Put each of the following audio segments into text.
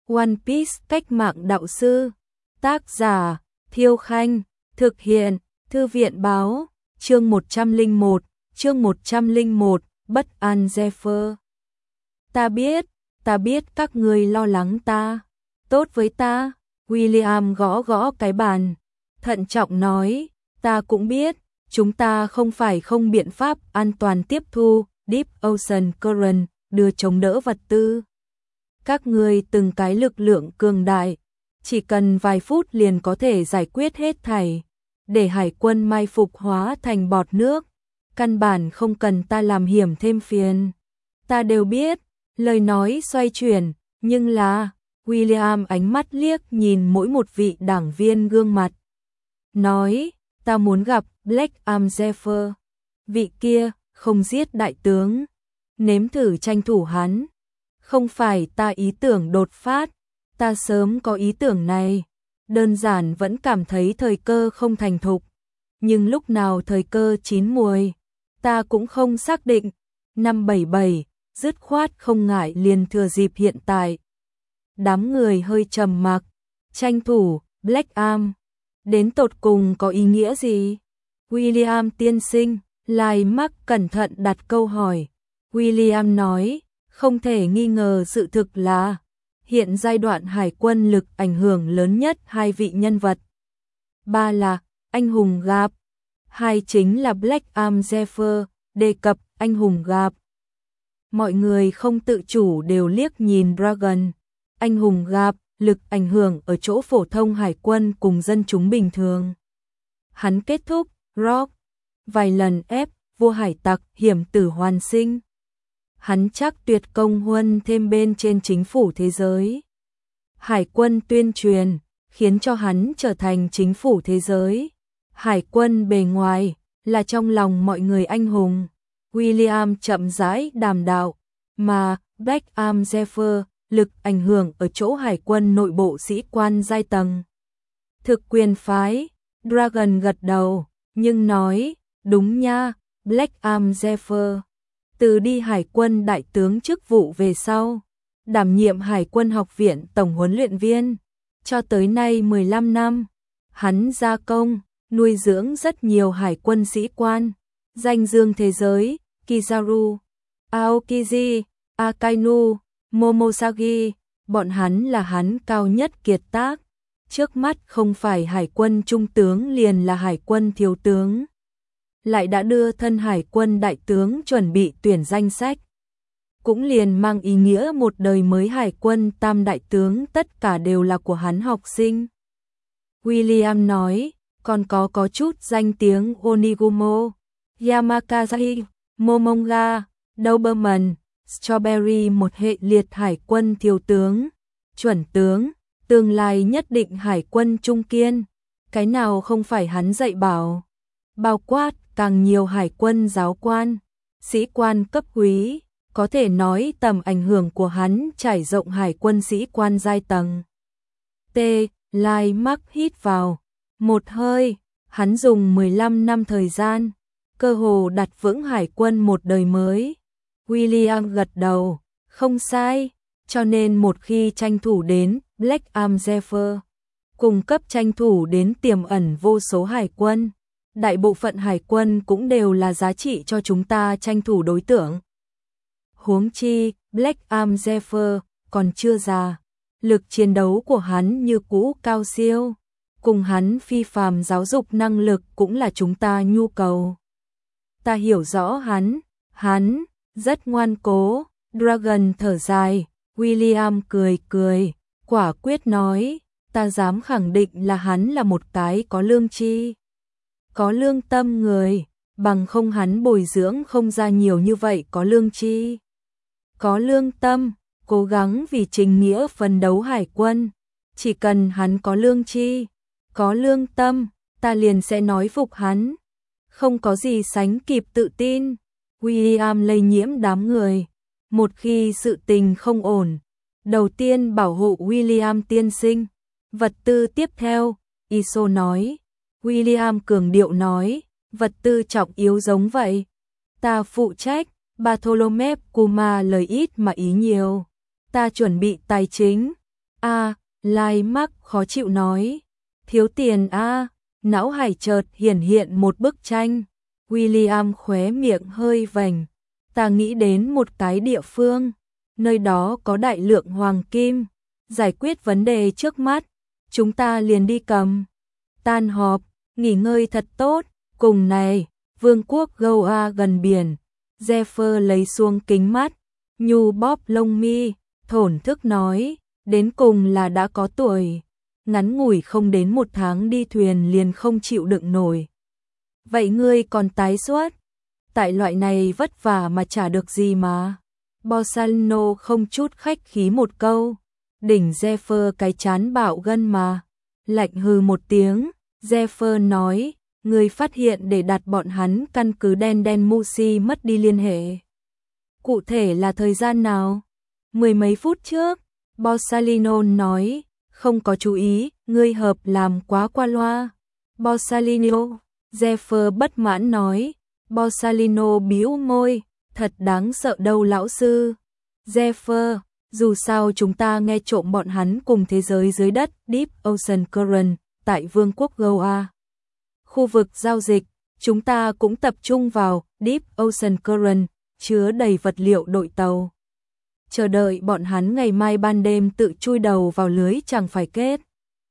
One Piece cách mạng đạo sư. Tác giả Thiêu Khanh. Thực hiện Thư viện báo. Chương 101, Bất an Zephyr. Ta biết các ngươi lo lắng ta. Tốt với ta. William gõ gõ cái bàn, thận trọng nói, ta cũng biết, chúng ta không phải không biện pháp an toàn tiếp thu Deep Ocean Current đưa chống đỡ vật tư. Các ngươi từng cái lực lượng cường đại, chỉ cần vài phút liền có thể giải quyết hết thảy, để hải quân mai phục hóa thành bọt nước, căn bản không cần ta làm hiểm thêm phiền. Ta đều biết, lời nói xoay chuyển, nhưng là, William ánh mắt liếc nhìn mỗi một vị đảng viên gương mặt. Nói, ta muốn gặp Black Arm Zephyr. Vị kia, không giết đại tướng. Nếm thử tranh thủ hắn. Không phải ta ý tưởng đột phát. Ta sớm có ý tưởng này. Đơn giản vẫn cảm thấy thời cơ không thành thục. Nhưng lúc nào thời cơ chín muồi, ta cũng không xác định. 577, dứt khoát không ngại liền thừa dịp hiện tại. Đám người hơi trầm mặc, tranh thủ, Black Arm, đến tột cùng có ý nghĩa gì? William tiên sinh, Lai Mắc cẩn thận đặt câu hỏi. William nói, không thể nghi ngờ sự thực là, hiện giai đoạn hải quân lực ảnh hưởng lớn nhất hai vị nhân vật. Ba là, anh hùng Gap. Hai chính là Black Arm Zephyr, đề cập anh hùng Gap. Mọi người không tự chủ đều liếc nhìn Dragon. Anh hùng Gap, lực ảnh hưởng ở chỗ phổ thông hải quân cùng dân chúng bình thường. Hắn kết thúc, Rock, vài lần ép, vua hải tặc, hiểm tử hoàn sinh. Hắn chắc tuyệt công huân thêm bên trên chính phủ thế giới. Hải quân tuyên truyền, khiến cho hắn trở thành chính phủ thế giới. Hải quân bề ngoài, là trong lòng mọi người anh hùng. William chậm rãi đàm đạo, mà Black Arm Zephyr, lực ảnh hưởng ở chỗ hải quân nội bộ sĩ quan giai tầng. Thực quyền phái, Dragon gật đầu, nhưng nói, đúng nha, Black Arm Zephyr. Từ đi hải quân đại tướng chức vụ về sau, đảm nhiệm hải quân học viện tổng huấn luyện viên, cho tới nay 15 năm, hắn gia công, nuôi dưỡng rất nhiều hải quân sĩ quan, danh dương thế giới, Kizaru, Aokiji, Akainu, Momosagi, bọn hắn là hắn cao nhất kiệt tác. Trước mắt không phải hải quân trung tướng liền là hải quân thiếu tướng. Lại đã đưa thân hải quân đại tướng chuẩn bị tuyển danh sách. Cũng liền mang ý nghĩa một đời mới hải quân tam đại tướng tất cả đều là của hắn học sinh. William nói, còn có chút danh tiếng Onigumo, Yamakazaki, Momonga, Doberman, Strawberry, một hệ liệt hải quân thiếu tướng, chuẩn tướng, tương lai nhất định hải quân trung kiên, cái nào không phải hắn dạy bảo. Bao quát càng nhiều hải quân giáo quan, sĩ quan cấp quý, có thể nói tầm ảnh hưởng của hắn trải rộng hải quân sĩ quan giai tầng. Lai Mắc hít vào một hơi, hắn dùng 15 năm thời gian, cơ hồ đặt vững hải quân một đời mới. William gật đầu, không sai, cho nên một khi tranh thủ đến Black Arm Zephyr, cung cấp tranh thủ đến tiềm ẩn vô số hải quân, đại bộ phận hải quân cũng đều là giá trị cho chúng ta tranh thủ đối tượng. Huống chi, Black Arm Zephyr còn chưa già, lực chiến đấu của hắn như cũ cao siêu, cùng hắn phi phàm giáo dục năng lực cũng là chúng ta nhu cầu. Ta hiểu rõ hắn rất ngoan cố. Dragon thở dài, William cười, quả quyết nói, ta dám khẳng định là hắn là một cái có lương tri, có lương tâm người, bằng không hắn bồi dưỡng không ra nhiều như vậy có lương tri. Có lương tâm, cố gắng vì chính nghĩa phấn đấu hải quân, chỉ cần hắn có lương tri, có lương tâm, ta liền sẽ nói phục hắn. Không có gì sánh kịp tự tin. William lây nhiễm đám người. Một khi sự tình không ổn, đầu tiên bảo hộ William tiên sinh. Vật tư tiếp theo, Iso nói. William cường điệu nói, vật tư trọng yếu giống vậy. Ta phụ trách, Bartholomew Kuma lời ít mà ý nhiều. Ta chuẩn bị tài chính, Lai Mark khó chịu nói. Thiếu tiền não hải chợt hiện một bức tranh. William khóe miệng hơi vành. Ta nghĩ đến một cái địa phương, nơi đó có đại lượng hoàng kim, giải quyết vấn đề trước mắt, chúng ta liền đi cầm. Tan họp, nghỉ ngơi thật tốt, cùng này, vương quốc Goa gần biển. Zephyr lấy xuống kính mắt, nhu bóp lông mi, thổn thức nói, đến cùng là đã có tuổi, ngắn ngủi không đến 1 tháng đi thuyền liền không chịu đựng nổi. Vậy ngươi còn tái xuất? Tại loại này vất vả mà chả được gì mà. Borsalino không chút khách khí một câu. Đỉnh Zephyr cái chán bạo gân mà. Lạnh hừ một tiếng, Zephyr nói, người phát hiện để đặt bọn hắn căn cứ đen Musi mất đi liên hệ. Cụ thể là thời gian nào? 10 mấy phút trước, Borsalino nói, không có chú ý, ngươi hợp làm quá qua loa. Borsalino, Zephyr bất mãn nói. Borsalino bĩu môi, thật đáng sợ đâu lão sư. Zephyr, dù sao chúng ta nghe trộm bọn hắn cùng thế giới dưới đất Deep Ocean Current tại Vương quốc Goa. Khu vực giao dịch, chúng ta cũng tập trung vào Deep Ocean Current, chứa đầy vật liệu đội tàu. Chờ đợi bọn hắn ngày mai ban đêm tự chui đầu vào lưới chẳng phải kết.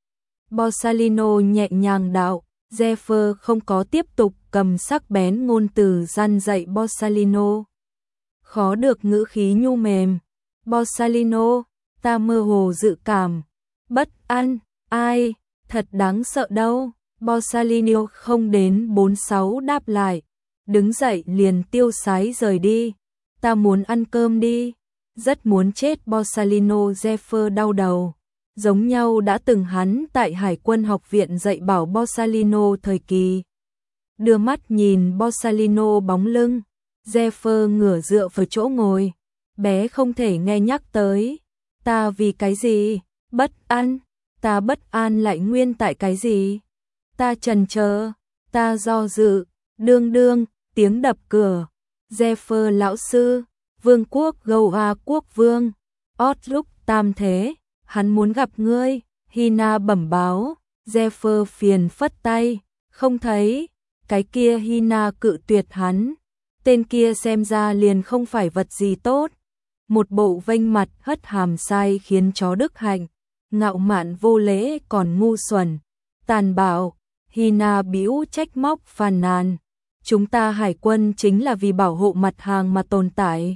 Borsalino nhẹ nhàng đạo. Zephyr không có tiếp tục cầm sắc bén ngôn từ gian dạy Borsalino. Khó được ngữ khí nhu mềm. Borsalino, ta mơ hồ dự cảm. Bất an, ai, thật đáng sợ đâu. Borsalino không đến 46 đáp lại. Đứng dậy liền tiêu sái rời đi. Ta muốn ăn cơm đi. Rất muốn chết Borsalino. Zephyr đau đầu. Giống nhau đã từng hắn tại Hải quân học viện dạy bảo Borsalino thời kỳ. Đưa mắt nhìn Borsalino bóng lưng, Zephyr ngửa dựa vào chỗ ngồi, bé không thể nghe nhắc tới. Ta vì cái gì? Bất an, ta bất an lại nguyên tại cái gì? Ta chần chờ, ta do dự, đương, tiếng đập cửa. Zephyr lão sư, vương quốc Goa quốc vương, Outlook tam thế. Hắn muốn gặp ngươi, Hina bẩm báo. Zephyr phiền phất tay, không thấy. Cái kia Hina cự tuyệt hắn. Tên kia xem ra liền không phải vật gì tốt. Một bộ vênh mặt hất hàm sai khiến chó đức hạnh. Ngạo mạn vô lễ còn ngu xuẩn. Tàn bạo, Hina bĩu trách móc phàn nàn. Chúng ta hải quân chính là vì bảo hộ mặt hàng mà tồn tại.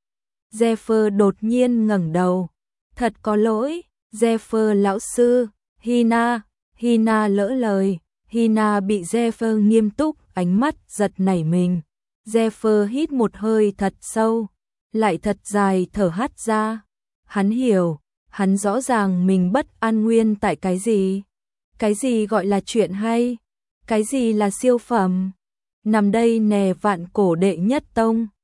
Zephyr đột nhiên ngẩng đầu. Thật có lỗi, Zephyr lão sư, Hina lỡ lời. Hina bị Zephyr nghiêm túc, ánh mắt giật nảy mình. Zephyr hít một hơi thật sâu, lại thật dài thở hắt ra. Hắn hiểu, hắn rõ ràng mình bất an nguyên tại cái gì. Cái gì gọi là chuyện hay, cái gì là siêu phẩm. Nằm đây nè vạn cổ đệ nhất tông.